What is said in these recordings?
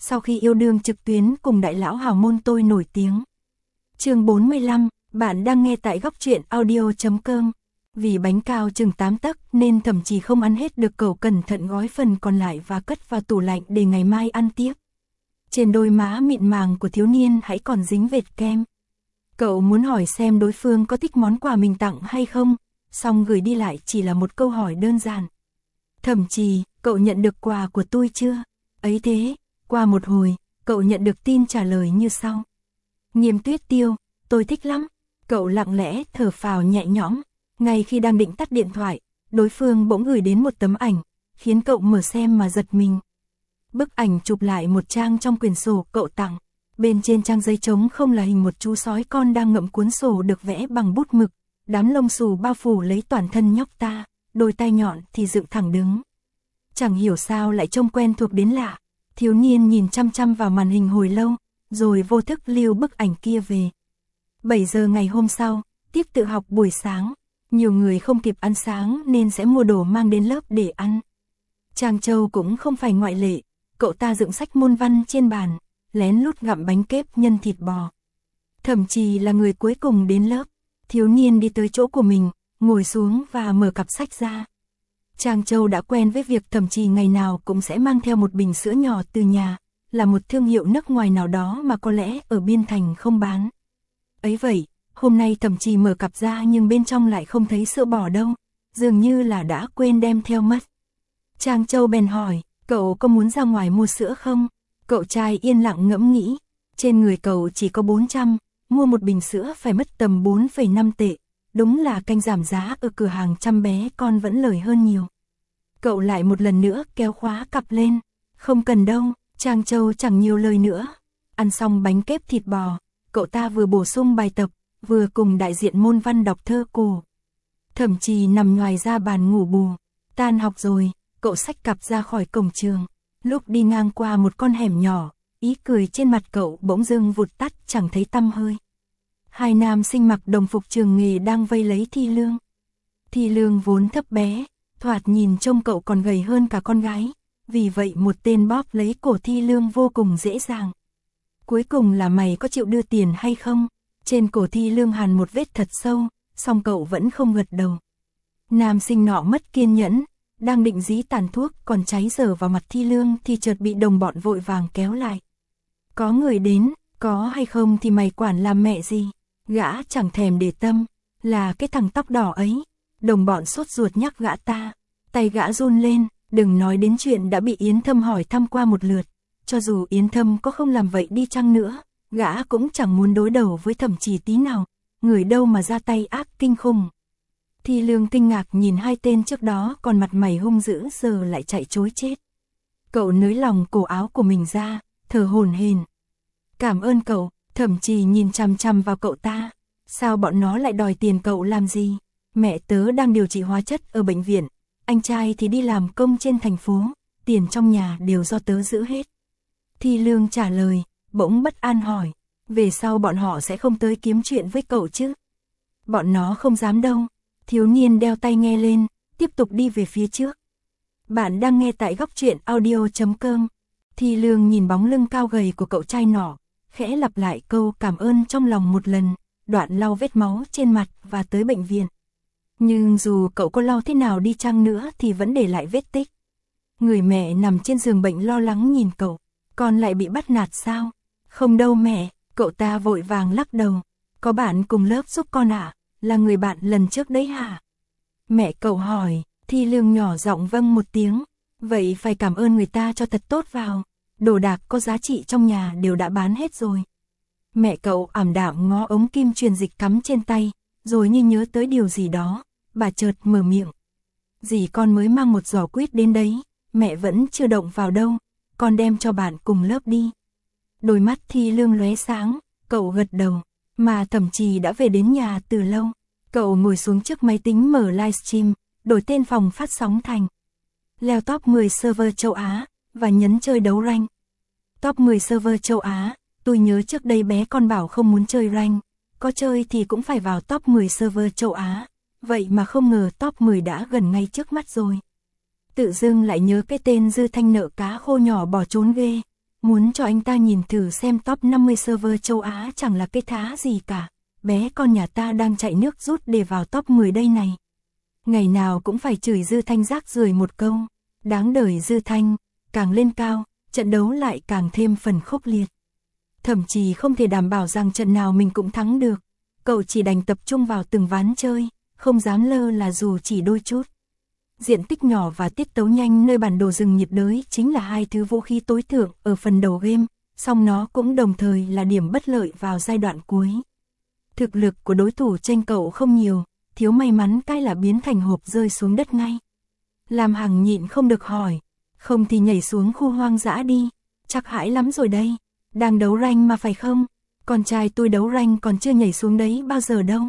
sau khi yêu đương trực tuyến cùng đại lão hào môn tôi nổi tiếng. Chương 45, bạn đang nghe tại góc truyện audio.com. Vì bánh cao chừng 8 tấc nên Thẩm Trì không ăn hết được, cậu cẩn thận gói phần còn lại và cất vào tủ lạnh để ngày mai ăn tiếp. Trên đôi má mịn màng của thiếu niên hãy còn dính vệt kem. Cậu muốn hỏi xem đối phương có thích món quà mình tặng hay không, song gửi đi lại chỉ là một câu hỏi đơn giản. Thẩm Trì, cậu nhận được quà của tôi chưa? Ấy thế, qua một hồi, cậu nhận được tin trả lời như sau. Nghiêm Tuyết Tiêu, tôi thích lắm. Cậu lặng lẽ thở phào nhẹ nhõm. Ngay khi đang định tắt điện thoại, đối phương bỗng gửi đến một tấm ảnh, khiến cậu mở xem mà giật mình. Bức ảnh chụp lại một trang trong quyển sổ cậu tặng. Bên trên trang giấy trống không là hình một chú sói con đang ngậm cuốn sổ được vẽ bằng bút mực, đám lông xù bao phủ lấy toàn thân nhóc ta, đôi tai nhọn thì dựng thẳng đứng. Chẳng hiểu sao lại trông quen thuộc đến lạ. Thiếu niên nhìn chăm chăm vào màn hình hồi lâu, rồi vô thức lưu bức ảnh kia về. 7 giờ ngày hôm sau, tiết tự học buổi sáng, nhiều người không kịp ăn sáng nên sẽ mua đồ mang đến lớp để ăn. Trang Châu cũng không phải ngoại lệ, cậu ta dựng sách môn văn trên bàn, lén lút gặm bánh kếp nhân thịt bò. Thẩm Trì là người cuối cùng đến lớp, thiếu niên đi tới chỗ của mình, ngồi xuống và mở cặp sách ra. Trang Châu đã quen với việc Thẩm Trì ngày nào cũng sẽ mang theo một bình sữa nhỏ từ nhà, là một thương hiệu nước ngoài nào đó mà có lẽ ở Biên Thành không bán. Ấy vậy, hôm nay Thẩm Trì mở cặp ra nhưng bên trong lại không thấy sữa bò đâu, dường như là đã quên đem theo mất. Trang Châu bèn hỏi, cậu có muốn ra ngoài mua sữa không? Cậu trai yên lặng ngẫm nghĩ, trên người cậu chỉ có 400, mua một bình sữa phải mất tầm 4,5 tệ, đúng là canh giảm giá ở cửa hàng Trăm Bé Con vẫn lời hơn nhiều. Cậu lại một lần nữa kéo khóa cặp lên, không cần đâu. Trang Châu chẳng nhiều lời nữa. Ăn xong bánh kếp thịt bò, cậu ta vừa bổ sung bài tập, vừa cùng đại diện môn văn đọc thơ cổ. Thẩm Trì nằm nhoài ra bàn ngủ bù. Tan học rồi, cậu xách cặp ra khỏi cổng trường. Lúc đi ngang qua một con hẻm nhỏ, ý cười trên mặt cậu bỗng dưng vụt tắt chẳng thấy tăm hơi. Hai nam sinh mặc đồng phục trường nghề đang vây lấy Thi Lương. Thi Lương vốn thấp bé, thoạt nhìn trông cậu còn gầy hơn cả con gái. Vì vậy một tên bóp lấy cổ Thi Lương vô cùng dễ dàng. Cuối cùng là mày có chịu đưa tiền hay không? Trên cổ Thi Lương hằn một vết thật sâu, song cậu vẫn không gật đầu. Nam sinh nọ mất kiên nhẫn, đang định dí tàn thuốc còn cháy dở vào mặt Thi Lương thì chợt bị đồng bọn vội vàng kéo lại. Có người đến, có hay không thì mày quản làm mẹ gì? Gã chẳng thèm để tâm, là cái thằng tóc đỏ ấy. Đồng bọn sốt ruột nhắc gã ta, tay gã run lên. Đừng nói đến chuyện đã bị Yến Thâm hỏi thăm qua một lượt, cho dù Yến Thâm có không làm vậy đi chăng nữa, gã cũng chẳng muốn đối đầu với Thẩm Trì tí nào, người đâu mà ra tay ác kinh khủng. Thi Lương kinh ngạc nhìn hai tên trước đó còn mặt mày hung dữ giờ lại chạy trối chết. Cậu nới lòng cổ áo của mình ra, thở hổn hển. Cảm ơn cậu. Thẩm Trì nhìn chằm chằm vào cậu ta. Sao bọn nó lại đòi tiền cậu làm gì? Mẹ tớ đang điều trị hóa chất ở bệnh viện. Anh trai thì đi làm công trên thành phố, tiền trong nhà đều do tớ giữ hết. Thi Lương trả lời, bỗng bất an hỏi, về sau bọn họ sẽ không tới kiếm chuyện với cậu chứ? Bọn nó không dám đâu. Thiếu niên đeo tai nghe lên, tiếp tục đi về phía trước. Bạn đang nghe tại góc truyện audio.com. Thi Lương nhìn bóng lưng cao gầy của cậu trai nọ, khẽ lặp lại câu cảm ơn trong lòng một lần, đoạn lau vết máu trên mặt và tới bệnh viện. Nhưng dù cậu có lau thế nào đi chăng nữa thì vẫn để lại vết tích. Người mẹ nằm trên giường bệnh lo lắng nhìn cậu, con lại bị bắt nạt sao? Không đâu mẹ, cậu ta vội vàng lắc đầu. Có bạn cùng lớp giúp con ạ, là người bạn lần trước đấy hả? Mẹ cậu hỏi. Thi Lương nhỏ giọng vâng một tiếng. Vậy phải cảm ơn người ta cho thật tốt vào. Đồ đạc có giá trị trong nhà đều đã bán hết rồi. Mẹ cậu ảm đạm ngó ống kim truyền dịch cắm trên tay, rồi như nhớ tới điều gì đó, bà chợt mở miệng. Dì con mới mang một giỏ quýt đến đấy, mẹ vẫn chưa động vào đâu, con đem cho bạn cùng lớp đi. Đôi mắt Thi Lương lóe sáng, cậu gật đầu, mà Thẩm Trì đã về đến nhà từ lâu. Cậu ngồi xuống trước máy tính mở livestream, đổi tên phòng phát sóng thành leo top 10 server châu Á, và nhấn chơi đấu rank. Top 10 server châu Á, tôi nhớ trước đây bé con bảo không muốn chơi rank, có chơi thì cũng phải vào top 10 server châu Á, vậy mà không ngờ top 10 đã gần ngay trước mắt rồi. Tự dưng lại nhớ cái tên Dư Thanh nợ cá khô nhỏ bỏ trốn ghê, muốn cho anh ta nhìn thử xem top 50 server châu Á chẳng là cái thá gì cả. Bé con nhà ta đang chạy nước rút để vào top 10 đây này. Ngày nào cũng phải chửi Dư Thanh rác rưởi một câu. Đáng đời Dư Thanh, càng lên cao, trận đấu lại càng thêm phần khốc liệt. Thậm chí không thể đảm bảo rằng trận nào mình cũng thắng được. Cậu chỉ đành tập trung vào từng ván chơi, không dám lơ là dù chỉ đôi chút. Diện tích nhỏ và tiết tấu nhanh nơi bản đồ rừng nhiệt đới chính là hai thứ vũ khí tối thượng ở phần đầu game, song nó cũng đồng thời là điểm bất lợi vào giai đoạn cuối. Thực lực của đối thủ tranh cậu không nhiều, thiếu may mắn cái là biến thành hộp rơi xuống đất ngay. Lam Hằng nhịn không được hỏi, không thì nhảy xuống khu hoang dã đi, chắc hãi lắm rồi đây, đang đấu rank mà phải không? Con trai tôi đấu rank còn chưa nhảy xuống đấy bao giờ đâu.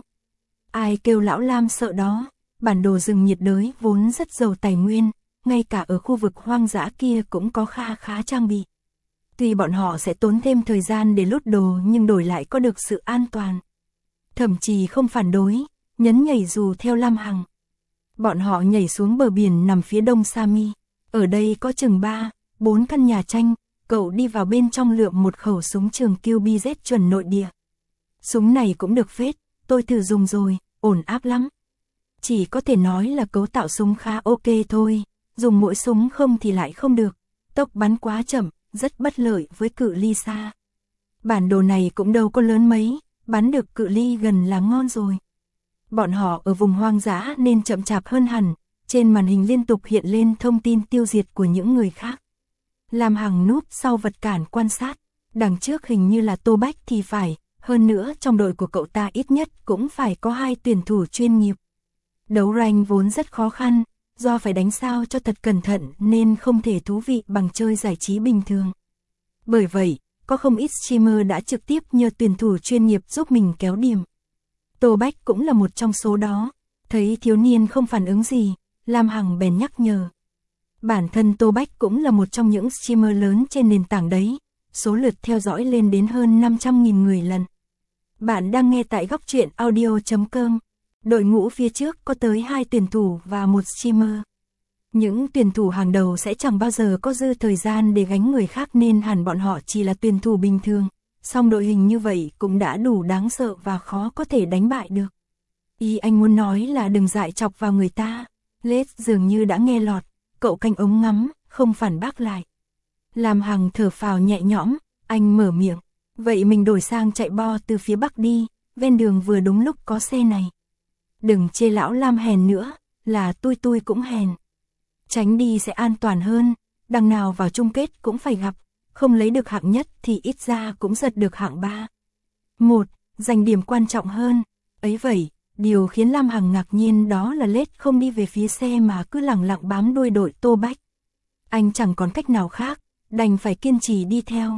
Ai kêu lão Lam sợ đó, bản đồ rừng nhiệt đới vốn rất giàu tài nguyên, ngay cả ở khu vực hoang dã kia cũng có kha khá trang bị. Tuy bọn họ sẽ tốn thêm thời gian để lút đồ nhưng đổi lại có được sự an toàn. Thậm chí không phản đối, nhấn nhảy dù theo Lam Hằng. Bọn họ nhảy xuống bờ biển nằm phía đông Sami, ở đây có chừng 3-4 căn nhà tranh, cậu đi vào bên trong lượm một khẩu súng trường QBZ chuẩn nội địa. Súng này cũng được phết, tôi thử dùng rồi, ổn áp lắm. Chỉ có thể nói là cấu tạo súng khá ok thôi, dùng mỗi súng không thì lại không được, tốc bắn quá chậm, rất bất lợi với cự ly xa. Bản đồ này cũng đâu có lớn mấy, bắn được cự ly gần là ngon rồi. Bọn họ ở vùng hoang dã nên chậm chạp hơn hẳn, trên màn hình liên tục hiện lên thông tin tiêu diệt của những người khác. Lam Hằng núp sau vật cản quan sát, đằng trước hình như là Tô Bách thì phải, hơn nữa trong đội của cậu ta ít nhất cũng phải có 2 tuyển thủ chuyên nghiệp. Đấu rank vốn rất khó khăn, do phải đánh sao cho thật cẩn thận nên không thể thú vị bằng chơi giải trí bình thường. Bởi vậy, có không ít streamer đã trực tiếp nhờ tuyển thủ chuyên nghiệp giúp mình kéo điểm. Tô Bách cũng là một trong số đó, thấy thiếu niên không phản ứng gì, Lam Hằng bèn nhắc nhở. Bản thân Tô Bách cũng là một trong những streamer lớn trên nền tảng đấy, số lượt theo dõi lên đến hơn 500.000 người lần. Bạn đang nghe tại góc truyện audio.com. Đội ngũ phía trước có tới 2 tuyển thủ và 1 streamer. Những tuyển thủ hàng đầu sẽ chẳng bao giờ có dư thời gian để gánh người khác nên hẳn bọn họ chỉ là tuyển thủ bình thường. Song đội hình như vậy cũng đã đủ đáng sợ và khó có thể đánh bại được. Ý anh muốn nói là đừng dại chọc vào người ta. Lết dường như đã nghe lọt, cậu canh ống ngắm, không phản bác lại. Lam Hằng thở phào nhẹ nhõm, anh mở miệng. Vậy mình đổi sang chạy bo từ phía bắc đi, ven đường vừa đúng lúc có xe này. Đừng chê lão Lam hèn nữa, là tôi cũng hèn. Tránh đi sẽ an toàn hơn, đằng nào vào chung kết cũng phải gặp, không lấy được hạng nhất thì ít ra cũng giật được hạng 3. 1. Giành điểm quan trọng hơn. Ấy vậy, điều khiến Lam Hằng ngạc nhiên đó là Lết không đi về phía xe mà cứ lẳng lặng bám đuôi đội Tô Bách. Anh chẳng còn cách nào khác, đành phải kiên trì đi theo.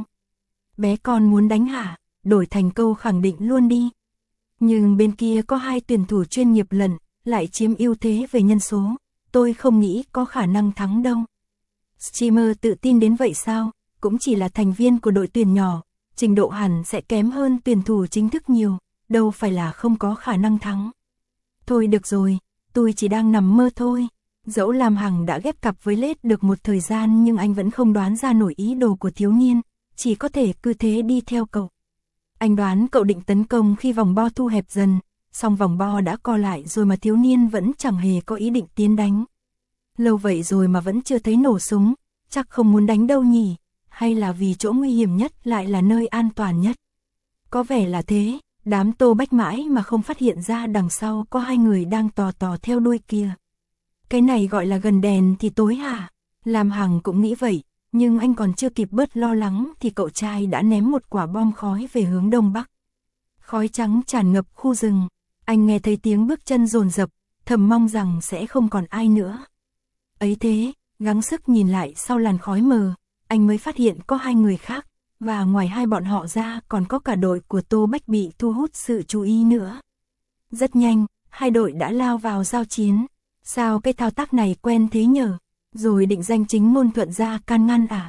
Bé con muốn đánh hả, đổi thành câu khẳng định luôn đi. Nhưng bên kia có 2 tuyển thủ chuyên nghiệp lần, lại chiếm ưu thế về nhân số, tôi không nghĩ có khả năng thắng đâu. Streamer tự tin đến vậy sao, cũng chỉ là thành viên của đội tuyển nhỏ, trình độ hẳn sẽ kém hơn tuyển thủ chính thức nhiều, đâu phải là không có khả năng thắng. Thôi được rồi, tôi chỉ đang nằm mơ thôi. Dẫu Lam Hằng đã ghép cặp với Lết được một thời gian nhưng anh vẫn không đoán ra nổi ý đồ của thiếu niên, chỉ có thể cứ thế đi theo cậu. Anh đoán cậu định tấn công khi vòng bo thu hẹp dần, song vòng bo đã co lại rồi mà thiếu niên vẫn chẳng hề có ý định tiến đánh. Lâu vậy rồi mà vẫn chưa thấy nổ súng, chắc không muốn đánh đâu nhỉ, hay là vì chỗ nguy hiểm nhất lại là nơi an toàn nhất. Có vẻ là thế, đám Tô Bách mãi mà không phát hiện ra đằng sau có 2 người đang tò tò theo đuôi kia. Cái này gọi là gần đèn thì tối hả? Lam Hằng cũng nghĩ vậy, nhưng anh còn chưa kịp bớt lo lắng thì cậu trai đã ném một quả bom khói về hướng đông bắc. Khói trắng tràn ngập khu rừng, anh nghe thấy tiếng bước chân dồn dập, thầm mong rằng sẽ không còn ai nữa. Ấy thế, gắng sức nhìn lại sau làn khói mờ, anh mới phát hiện có 2 người khác, và ngoài 2 bọn họ ra còn có cả đội của Tô Bách bị thu hút sự chú ý nữa. Rất nhanh, 2 đội đã lao vào giao chiến. Sao cái thao tác này quen thế nhờ? Rồi định danh chính môn Thuận ra can ngăn à?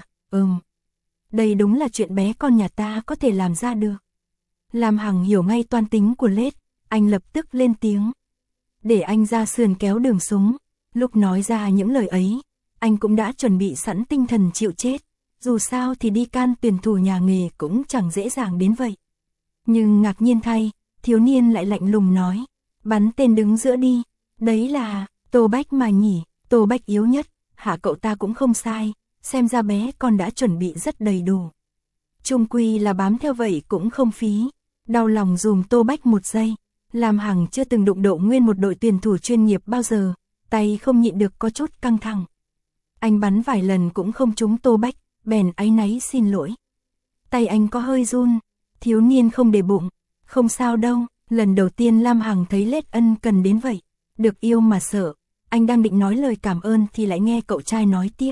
Đây đúng là chuyện bé con nhà ta có thể làm ra được. Lam Hằng hiểu ngay toan tính của Lết, anh lập tức lên tiếng. Để anh ra sườn kéo đường súng. Lúc nói ra những lời ấy, anh cũng đã chuẩn bị sẵn tinh thần chịu chết. dù sao thì đi can tuyển thủ nhà nghề cũng chẳng dễ dàng đến vậy. Nhưng ngạc nhiên thay, thiếu niên lại lạnh lùng nói, bắn tên đứng giữa đi, đấy là Tô Bách mà nhỉ, Tô Bách yếu nhất, hạ cậu ta cũng không sai, xem ra bé con đã chuẩn bị rất đầy đủ. Chung quy là bám theo vậy cũng không phí, đau lòng dùm Tô Bách một giây, Lam Hằng chưa từng đụng độ nguyên một đội tuyển thủ chuyên nghiệp bao giờ, tay không nhịn được có chút căng thẳng. Anh bắn vài lần cũng không trúng Tô Bách, bèn áy náy xin lỗi. Tay anh có hơi run, thiếu niên không để bụng, không sao đâu, lần đầu tiên Lam Hằng thấy Lết Ân cần đến vậy, được yêu mà sợ, anh đang định nói lời cảm ơn thì lại nghe cậu trai nói tiếp.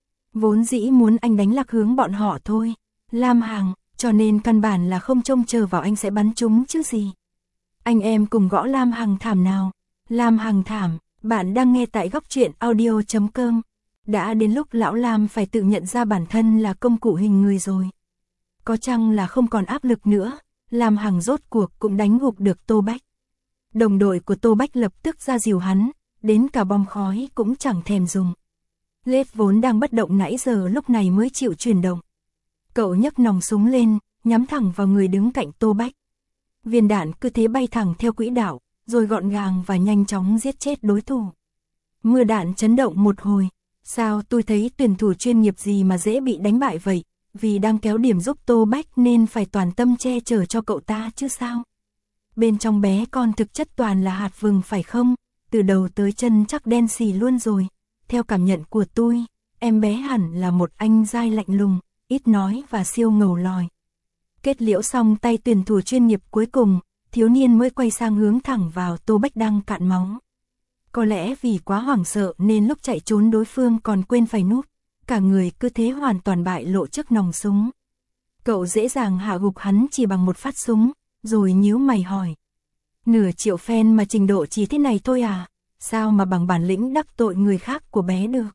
Vốn dĩ muốn anh đánh lạc hướng bọn họ thôi, Lam Hằng, cho nên căn bản là không trông chờ vào anh sẽ bắn trúng chứ gì. Anh em cùng gõ Lam Hằng thảm nào. Lam Hằng thảm, bạn đang nghe tại góc truyện audio.com. Đã đến lúc lão Lam phải tự nhận ra bản thân là công cụ hình người rồi. Có chăng là không còn áp lực nữa, Lam Hằng rốt cuộc cũng đánh gục được Tô Bách. Đồng đội của Tô Bách lập tức ra dìu hắn, đến cả bom khói cũng chẳng thèm dùng. Lết vốn đang bất động nãy giờ lúc này mới chịu chuyển động. Cậu nhấc nòng súng lên, nhắm thẳng vào người đứng cạnh Tô Bách. Viên đạn cứ thế bay thẳng theo quỹ đạo, rồi gọn gàng và nhanh chóng giết chết đối thủ. Mưa đạn chấn động một hồi. Sao tôi thấy tuyển thủ chuyên nghiệp gì mà dễ bị đánh bại vậy? Vì đang kéo điểm giúp Tô Bách nên phải toàn tâm che chở cho cậu ta chứ sao? Bên trong bé con thực chất toàn là hạt vừng phải không? Từ đầu tới chân chắc đen xì luôn rồi. Theo cảm nhận của tôi, em bé hẳn là một anh giai lạnh lùng, ít nói và siêu ngầu lòi. Kết liễu xong tay tuyển thủ chuyên nghiệp cuối cùng, thiếu niên mới quay sang hướng thẳng vào Tô Bách đang cạn máu. Có lẽ vì quá hoảng sợ nên lúc chạy trốn đối phương còn quên phải núp, cả người cứ thế hoàn toàn bại lộ trước nòng súng. Cậu dễ dàng hạ gục hắn chỉ bằng một phát súng, rồi nhíu mày hỏi. Nửa triệu fan mà trình độ chỉ thế này thôi à, sao mà bằng bản lĩnh đắc tội người khác của bé được.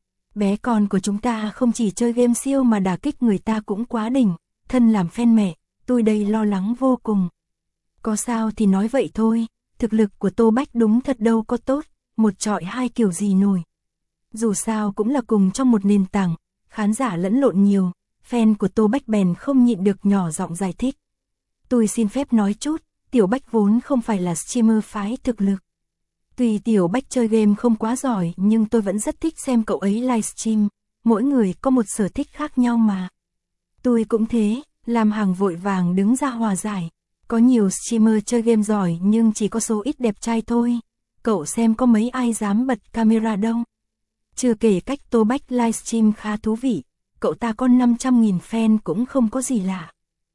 Bé con của chúng ta không chỉ chơi game siêu mà đả kích người ta cũng quá đỉnh, thân làm fan mẹ, tôi đây lo lắng vô cùng. Có sao thì nói vậy thôi, thực lực của Tô Bách đúng thật đâu có tốt, một chọi hai kiểu gì nổi. Dù sao cũng là cùng trong một nền tảng, khán giả lẫn lộn nhiều, fan của Tô Bách bèn không nhịn được nhỏ giọng giải thích. Tôi xin phép nói chút, Tiểu Bách vốn không phải là streamer phái thực lực. Tuy Tiểu Bách chơi game không quá giỏi nhưng tôi vẫn rất thích xem cậu ấy livestream, mỗi người có một sở thích khác nhau mà. Tôi cũng thế, Lam Hằng vội vàng đứng ra hòa giải. Có nhiều streamer chơi game giỏi nhưng chỉ có số ít đẹp trai thôi. Cậu xem có mấy ai dám bật camera đâu. Chưa kể cách Tô Bách livestream khá thú vị, cậu ta có 500.000 fan cũng không có gì lạ.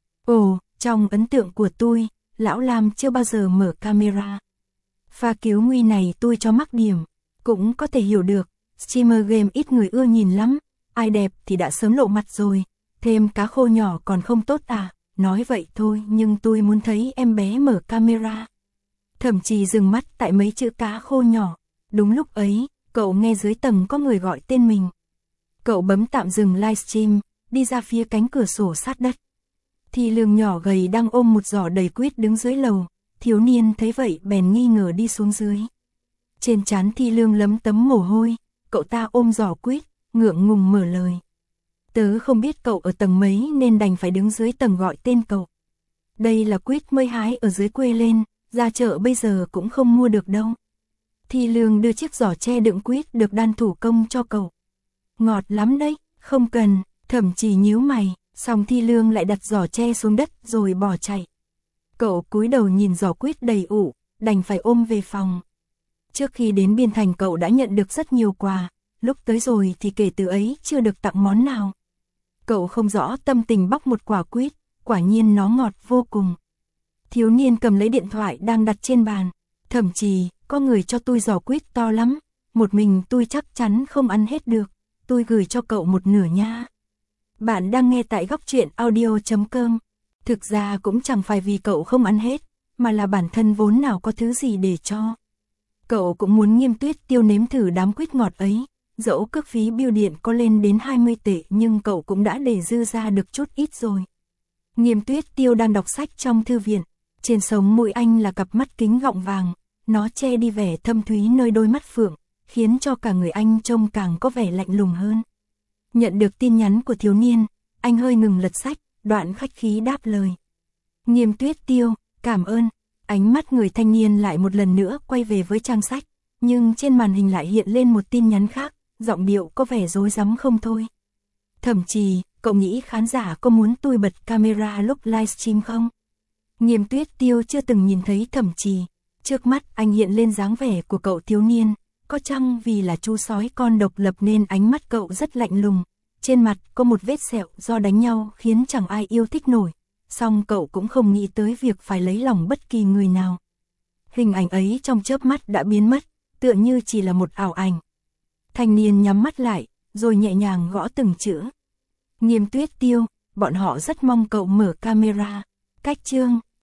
Ồ, trong ấn tượng của tôi, lão Lam chưa bao giờ mở camera. Pha cứu nguy này tôi cho mắc điểm, cũng có thể hiểu được, streamer game ít người ưa nhìn lắm, ai đẹp thì đã sớm lộ mặt rồi, thêm cá khô nhỏ còn không tốt à, nói vậy thôi nhưng tôi muốn thấy em bé mở camera. Thậm chí dừng mắt tại mấy chữ cá khô nhỏ, đúng lúc ấy, cậu nghe dưới tầng có người gọi tên mình. Cậu bấm tạm dừng livestream, đi ra phía cánh cửa sổ sát đất. Thì Lương nhỏ gầy đang ôm một giỏ đầy quýt đứng dưới lầu, thiếu niên thấy vậy bèn nghi ngờ đi xuống dưới. Trên trán Thi Lương lấm tấm mồ hôi, cậu ta ôm giỏ quýt, ngượng ngùng mở lời. Tớ không biết cậu ở tầng mấy nên đành phải đứng dưới tầng gọi tên cậu. Đây là quýt mới hái ở dưới quê lên, ra chợ bây giờ cũng không mua được đâu. Thi Lương đưa chiếc giỏ tre đựng quýt được đan thủ công cho cậu. Ngọt lắm đấy, không cần, Thẩm Trì nhíu mày, xong Thi Lương lại đặt giỏ tre xuống đất rồi bỏ chạy. Cậu cúi đầu nhìn giỏ quýt đầy ủ, đành phải ôm về phòng. Trước khi đến Biên Thành cậu đã nhận được rất nhiều quà, lúc tới rồi thì kể từ ấy chưa được tặng món nào. Cậu không rõ tâm tình bóc một quả quýt, quả nhiên nó ngọt vô cùng. Thiếu niên cầm lấy điện thoại đang đặt trên bàn. Thậm chí, có người cho tôi giỏ quýt to lắm, một mình tôi chắc chắn không ăn hết được, tôi gửi cho cậu một nửa nha. Bạn đang nghe tại góc truyện audio.com. Thực ra cũng chẳng phải vì cậu không ăn hết, mà là bản thân vốn nào có thứ gì để cho. Cậu cũng muốn Nghiêm Tuyết Tiêu nếm thử đám quýt ngọt ấy, dẫu cước phí bưu điện có lên đến 20 tệ nhưng cậu cũng đã để dư ra được chút ít rồi. Nghiêm Tuyết Tiêu đang đọc sách trong thư viện, trên sống mũi anh là cặp mắt kính gọng vàng, nó che đi vẻ thâm thúy nơi đôi mắt phượng, khiến cho cả người anh trông càng có vẻ lạnh lùng hơn. Nhận được tin nhắn của thiếu niên, anh hơi ngừng lật sách, đoạn khách khí đáp lời. Nghiêm Tuyết Tiêu, cảm ơn. Ánh mắt người thanh niên lại một lần nữa quay về với trang sách, nhưng trên màn hình lại hiện lên một tin nhắn khác, giọng điệu có vẻ rối rắm không thôi. Thậm chí, cậu nghĩ khán giả có muốn tôi bật camera lúc livestream không? Nghiêm Tuyết Tiêu chưa từng nhìn thấy Thẩm Trì, trước mắt anh hiện lên dáng vẻ của cậu thiếu niên, có chăng vì là chú sói con độc lập nên ánh mắt cậu rất lạnh lùng, trên mặt có một vết sẹo do đánh nhau khiến chẳng ai yêu thích nổi, song cậu cũng không nghĩ tới việc phải lấy lòng bất kỳ người nào. Hình ảnh ấy trong chớp mắt đã biến mất, tựa như chỉ là một ảo ảnh. Thanh niên nhắm mắt lại, rồi nhẹ nhàng gõ từng chữ. Nghiêm Tuyết Tiêu, bọn họ rất mong cậu mở camera. Cách chương